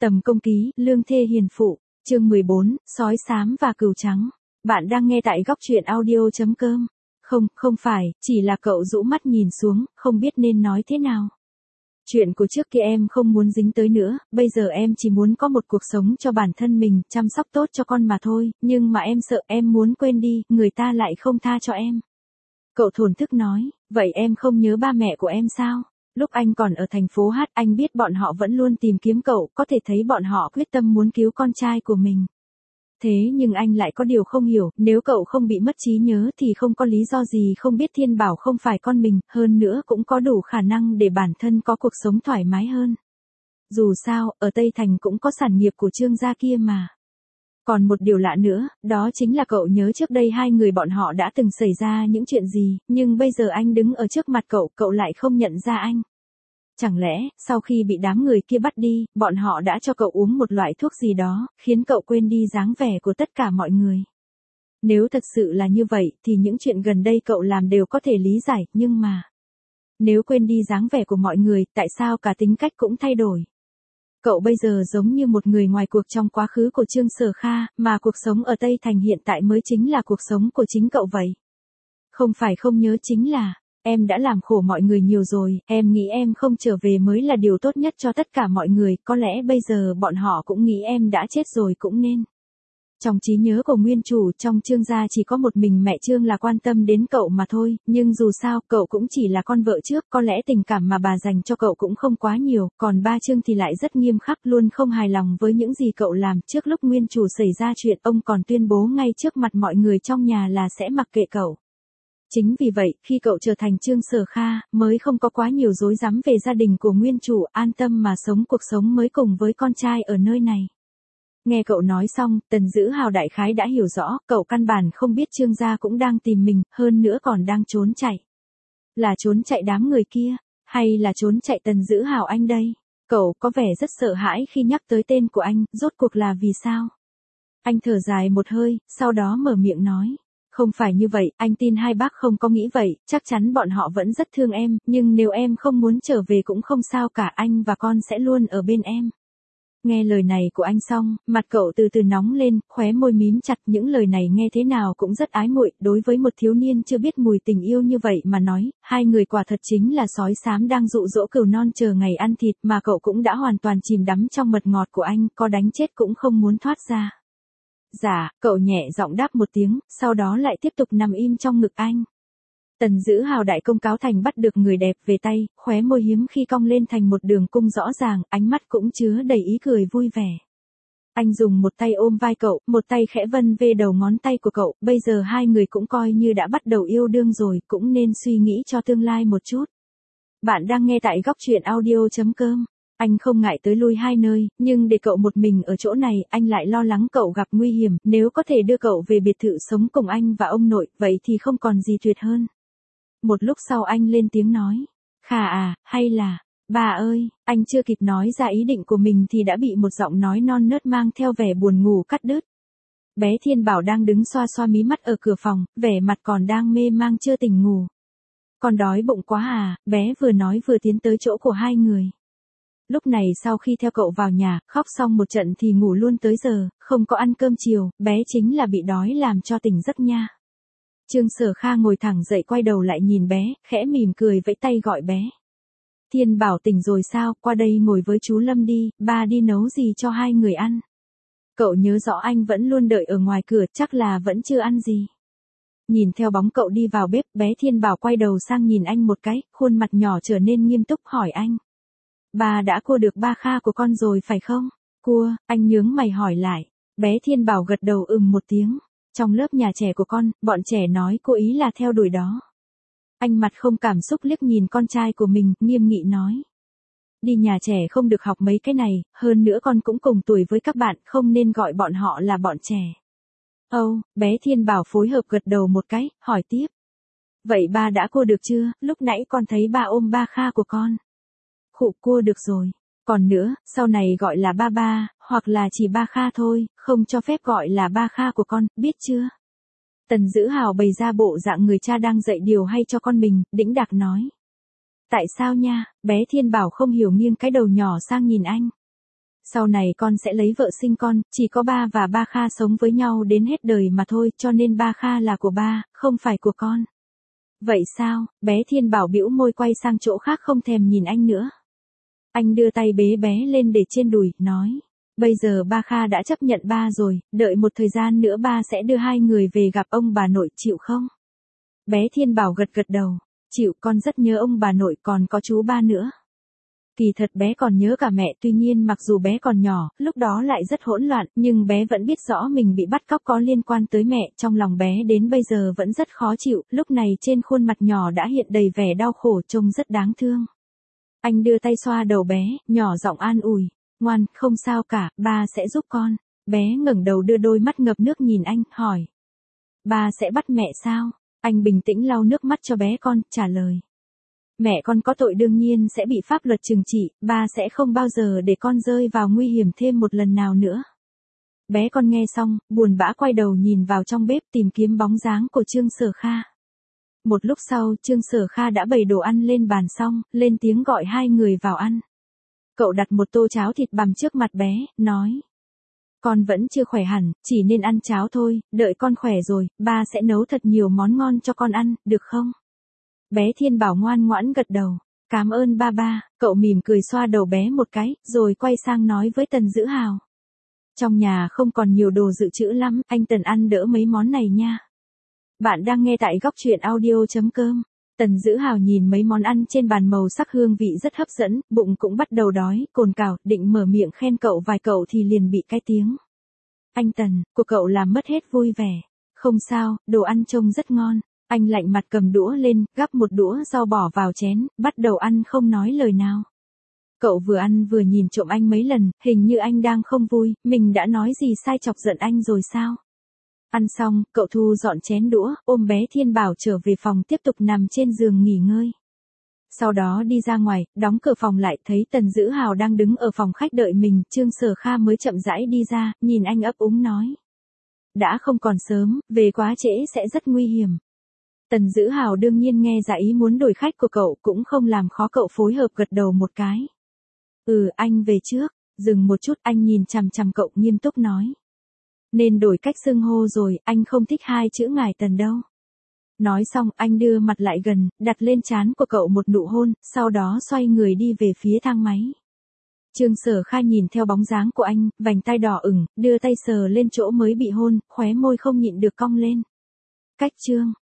Tầm công ký, lương thê hiền phụ, chương 14, sói xám và cừu trắng. Bạn đang nghe tại góc truyện audio.com. Không phải, chỉ là cậu rũ mắt nhìn xuống, không biết nên nói thế nào. Chuyện của trước kia em không muốn dính tới nữa, bây giờ em chỉ muốn có một cuộc sống cho bản thân mình, chăm sóc tốt cho con mà thôi, nhưng mà em sợ em muốn quên đi, người ta lại không tha cho em. Cậu thổn thức nói, vậy em không nhớ ba mẹ của em sao? Lúc anh còn ở thành phố Hát, anh biết bọn họ vẫn luôn tìm kiếm cậu, có thể thấy bọn họ quyết tâm muốn cứu con trai của mình. Thế nhưng anh lại có điều không hiểu, nếu cậu không bị mất trí nhớ thì không có lý do gì không biết Thiên Bảo không phải con mình, hơn nữa cũng có đủ khả năng để bản thân có cuộc sống thoải mái hơn. Dù sao, ở Tây Thành cũng có sản nghiệp của Trương gia kia mà. Còn một điều lạ nữa, đó chính là cậu nhớ trước đây hai người bọn họ đã từng xảy ra những chuyện gì, nhưng bây giờ anh đứng ở trước mặt cậu lại không nhận ra anh. Chẳng lẽ, sau khi bị đám người kia bắt đi, bọn họ đã cho cậu uống một loại thuốc gì đó, khiến cậu quên đi dáng vẻ của tất cả mọi người. Nếu thật sự là như vậy, thì những chuyện gần đây cậu làm đều có thể lý giải, nhưng mà... Nếu quên đi dáng vẻ của mọi người, tại sao cả tính cách cũng thay đổi? Cậu bây giờ giống như một người ngoài cuộc trong quá khứ của Trương Sở Kha, mà cuộc sống ở Tây Thành hiện tại mới chính là cuộc sống của chính cậu vậy. Không phải không nhớ, chính là, em đã làm khổ mọi người nhiều rồi, em nghĩ em không trở về mới là điều tốt nhất cho tất cả mọi người, có lẽ bây giờ bọn họ cũng nghĩ em đã chết rồi cũng nên. Trong trí nhớ của nguyên chủ, trong Trương gia chỉ có một mình mẹ Trương là quan tâm đến cậu mà thôi, nhưng dù sao, cậu cũng chỉ là con vợ trước, có lẽ tình cảm mà bà dành cho cậu cũng không quá nhiều, còn ba Trương thì lại rất nghiêm khắc, luôn không hài lòng với những gì cậu làm. Trước lúc nguyên chủ xảy ra chuyện, ông còn tuyên bố ngay trước mặt mọi người trong nhà là sẽ mặc kệ cậu. Chính vì vậy, khi cậu trở thành Trương Sở Kha, mới không có quá nhiều rối rắm về gia đình của nguyên chủ, an tâm mà sống cuộc sống mới cùng với con trai ở nơi này. Nghe cậu nói xong, Tần Dữ Hào đại khái đã hiểu rõ, cậu căn bản không biết Trương gia cũng đang tìm mình, hơn nữa còn đang trốn chạy. Là trốn chạy đám người kia, hay là trốn chạy Tần Dữ Hào anh đây? Cậu có vẻ rất sợ hãi khi nhắc tới tên của anh, rốt cuộc là vì sao? Anh thở dài một hơi, sau đó mở miệng nói. Không phải như vậy, anh tin hai bác không có nghĩ vậy, chắc chắn bọn họ vẫn rất thương em, nhưng nếu em không muốn trở về cũng không sao cả, anh và con sẽ luôn ở bên em. Nghe lời này của anh xong, mặt cậu từ từ nóng lên, khóe môi mím chặt, những lời này nghe thế nào cũng rất ái muội, đối với một thiếu niên chưa biết mùi tình yêu như vậy mà nói, hai người quả thật chính là sói xám đang dụ dỗ cừu non chờ ngày ăn thịt, mà cậu cũng đã hoàn toàn chìm đắm trong mật ngọt của anh, có đánh chết cũng không muốn thoát ra. Dạ, cậu nhẹ giọng đáp một tiếng, sau đó lại tiếp tục nằm im trong ngực anh. Tần Dữ Hào đại công cáo thành bắt được người đẹp về tay, khóe môi hiếm khi cong lên thành một đường cung rõ ràng, ánh mắt cũng chứa đầy ý cười vui vẻ. Anh dùng một tay ôm vai cậu, một tay khẽ vân về đầu ngón tay của cậu, bây giờ hai người cũng coi như đã bắt đầu yêu đương rồi, cũng nên suy nghĩ cho tương lai một chút. Bạn đang nghe tại góc truyện audio.com. Anh không ngại tới lui hai nơi, nhưng để cậu một mình ở chỗ này, anh lại lo lắng cậu gặp nguy hiểm, nếu có thể đưa cậu về biệt thự sống cùng anh và ông nội, vậy thì không còn gì tuyệt hơn. Một lúc sau anh lên tiếng nói, Khà à, hay là, bà ơi, anh chưa kịp nói ra ý định của mình thì đã bị một giọng nói non nớt mang theo vẻ buồn ngủ cắt đứt. Bé Thiên Bảo đang đứng xoa xoa mí mắt ở cửa phòng, vẻ mặt còn đang mê mang chưa tỉnh ngủ. Con đói bụng quá à, bé vừa nói vừa tiến tới chỗ của hai người. Lúc này sau khi theo cậu vào nhà, khóc xong một trận thì ngủ luôn tới giờ, không có ăn cơm chiều, bé chính là bị đói làm cho tỉnh giấc nha. Trương Sở Kha ngồi thẳng dậy quay đầu lại nhìn bé, khẽ mỉm cười vẫy tay gọi bé. Thiên Bảo tỉnh rồi sao, qua đây ngồi với chú Lâm đi, ba đi nấu gì cho hai người ăn. Cậu nhớ rõ anh vẫn luôn đợi ở ngoài cửa, chắc là vẫn chưa ăn gì. Nhìn theo bóng cậu đi vào bếp, bé Thiên Bảo quay đầu sang nhìn anh một cái, khuôn mặt nhỏ trở nên nghiêm túc hỏi anh. Ba đã cua được ba Kha của con rồi phải không? Cua, anh nhướng mày hỏi lại. Bé Thiên Bảo gật đầu một tiếng. Trong lớp nhà trẻ của con, bọn trẻ nói cô ý là theo đuổi đó. Anh mặt không cảm xúc liếc nhìn con trai của mình, nghiêm nghị nói. Đi nhà trẻ không được học mấy cái này, hơn nữa con cũng cùng tuổi với các bạn, không nên gọi bọn họ là bọn trẻ. Bé Thiên Bảo phối hợp gật đầu một cái, hỏi tiếp. Vậy ba đã cua được chưa, lúc nãy con thấy ba ôm ba Kha của con. Khụ, cua được rồi. Còn nữa, sau này gọi là ba ba, hoặc là chỉ ba Kha thôi, không cho phép gọi là ba Kha của con, biết chưa? Tần Dữ Hào bày ra bộ dạng người cha đang dạy điều hay cho con mình, đĩnh đạc nói. Tại sao nha, bé Thiên Bảo không hiểu nghiêng cái đầu nhỏ sang nhìn anh. Sau này con sẽ lấy vợ sinh con, chỉ có ba và ba Kha sống với nhau đến hết đời mà thôi, cho nên ba Kha là của ba, không phải của con. Vậy sao? Bé Thiên Bảo bĩu môi quay sang chỗ khác không thèm nhìn anh nữa. Anh đưa tay bế bé lên để trên đùi, nói. Bây giờ ba Kha đã chấp nhận ba rồi, đợi một thời gian nữa ba sẽ đưa hai người về gặp ông bà nội, chịu không? Bé Thiên Bảo gật gật đầu. Chịu, con rất nhớ ông bà nội, còn có chú ba nữa. Kỳ thật bé còn nhớ cả mẹ, tuy nhiên mặc dù bé còn nhỏ, lúc đó lại rất hỗn loạn, nhưng bé vẫn biết rõ mình bị bắt cóc có liên quan tới mẹ, trong lòng bé đến bây giờ vẫn rất khó chịu, lúc này trên khuôn mặt nhỏ đã hiện đầy vẻ đau khổ, trông rất đáng thương. Anh đưa tay xoa đầu bé, nhỏ giọng an ủi, ngoan, không sao cả, ba sẽ giúp con. Bé ngẩng đầu đưa đôi mắt ngập nước nhìn anh, hỏi. Ba sẽ bắt mẹ sao? Anh bình tĩnh lau nước mắt cho bé con, trả lời. Mẹ con có tội đương nhiên sẽ bị pháp luật trừng trị, ba sẽ không bao giờ để con rơi vào nguy hiểm thêm một lần nào nữa. Bé con nghe xong, buồn bã quay đầu nhìn vào trong bếp tìm kiếm bóng dáng của Trương Sở Kha. Một lúc sau, Trương Sở Kha đã bày đồ ăn lên bàn xong, lên tiếng gọi hai người vào ăn. Cậu đặt một tô cháo thịt bằm trước mặt bé, nói. Con vẫn chưa khỏe hẳn, chỉ nên ăn cháo thôi, đợi con khỏe rồi, ba sẽ nấu thật nhiều món ngon cho con ăn, được không? Bé Thiên Bảo ngoan ngoãn gật đầu. Cảm ơn ba ba, cậu mỉm cười xoa đầu bé một cái, rồi quay sang nói với Tần Dữ Hào. Trong nhà không còn nhiều đồ dự trữ lắm, anh Tần ăn đỡ mấy món này nha. Bạn đang nghe tại góc truyện audio.com. Tần Dữ Hào nhìn mấy món ăn trên bàn màu sắc hương vị rất hấp dẫn, bụng cũng bắt đầu đói, cồn cào, định mở miệng khen cậu vài cậu thì liền bị cái tiếng. Anh Tần, của cậu làm mất hết vui vẻ. Không sao, đồ ăn trông rất ngon. Anh lạnh mặt cầm đũa lên, gắp một đũa rau bỏ vào chén, bắt đầu ăn không nói lời nào. Cậu vừa ăn vừa nhìn trộm anh mấy lần, hình như anh đang không vui, mình đã nói gì sai chọc giận anh rồi sao? Ăn xong, cậu thu dọn chén đũa, ôm bé Thiên Bảo trở về phòng tiếp tục nằm trên giường nghỉ ngơi. Sau đó đi ra ngoài, đóng cửa phòng lại, thấy Tần Dữ Hào đang đứng ở phòng khách đợi mình, Trương Sở Kha mới chậm rãi đi ra, nhìn anh ấp úng nói. Đã không còn sớm, về quá trễ sẽ rất nguy hiểm. Tần Dữ Hào đương nhiên nghe ra ý muốn đổi khách của cậu, cũng không làm khó cậu, phối hợp gật đầu một cái. Anh về trước. Dừng một chút, anh nhìn chằm chằm cậu nghiêm túc nói. Nên đổi cách xưng hô rồi, anh không thích hai chữ ngài Tần đâu. Nói xong, anh đưa mặt lại gần, đặt lên trán của cậu một nụ hôn, sau đó xoay người đi về phía thang máy. Trương Sở Kha nhìn theo bóng dáng của anh, vành tai đỏ ửng, đưa tay sờ lên chỗ mới bị hôn, khóe môi không nhịn được cong lên. Cách Trương